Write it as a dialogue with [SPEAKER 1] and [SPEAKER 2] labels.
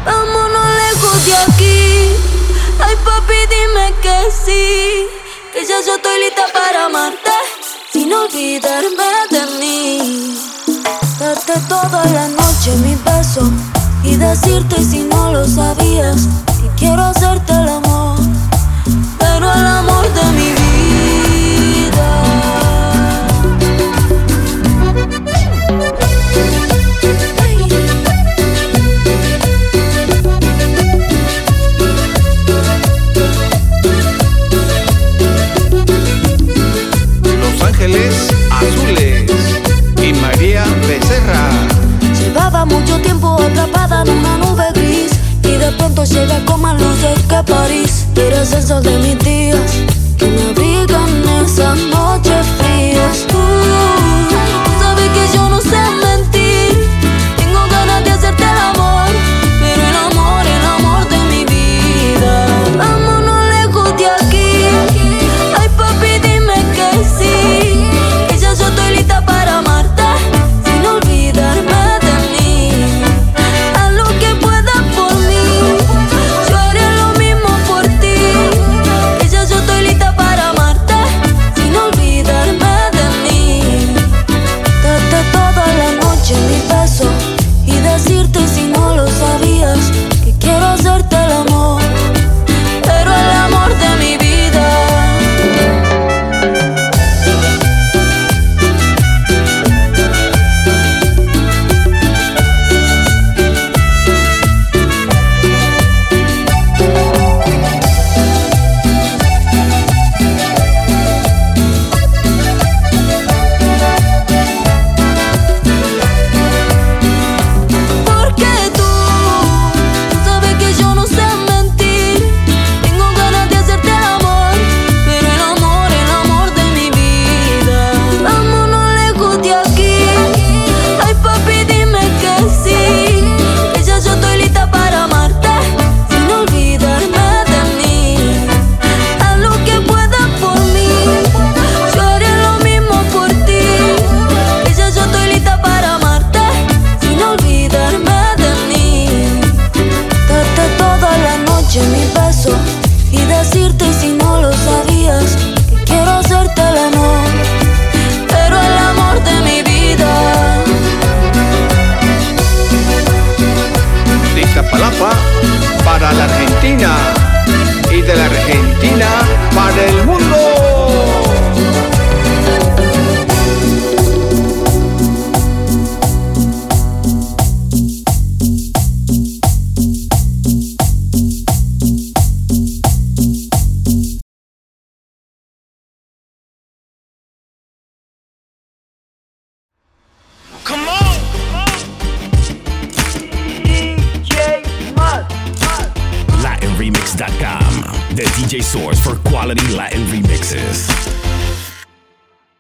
[SPEAKER 1] Vámonos lejos de aquí. Ay, papi, dime que sí, que ya yo estoy lista para amarte, sin olvidarme de mí. Darte toda la noche mi beso y decirte, si no lo sabías, que quiero hacerte el amor, pero el amor de mi vida.
[SPEAKER 2] Los Ángeles Azules y María Becerra.
[SPEAKER 1] Llevaba mucho tiempo atrapada en una nube gris y de pronto llega con más luces que París. Eres el sol de mis días que me abrigan esas noches frías. Sabes que yo no sé mentir, tengo ganas de hacerte el amor, pero el amor de mi vida. Vámonos lejos de aquí. Ay, papi, dime que sí, que ya yo estoy lista para amarte, sin olvidarme de mí. Haz lo que puedas por mí, yo haré lo mismo por ti. Que ya yo estoy lista para amarte, sin olvidarme de mí. Darte toda la noche mi beso y decirte, si no lo sabías, que quiero hacerte el amor, pero el amor de mi vida. Porque tú sabes que yo no sé mentir, tengo ganas de hacerte el amor, pero el amor de mi vida. Vámonos lejos de aquí. Ay, papi, dime que sí, que ya yo estoy lista para amarte, sin olvidarme de mí. Haz lo que puedas por mí, yo haré lo mismo por ti. Que ya yo estoy lista para amarte, sin olvidarme de mí. Darte toda la noche mi beso y decirte, si no lo sabías, que quiero hacerte el amor, pero el amor de mi vida.
[SPEAKER 2] De Iztapalapa para la Argentina y de la Argentina para el mundo.
[SPEAKER 3] Come on!
[SPEAKER 4] LatinRemix.com, the DJ source for quality Latin remixes.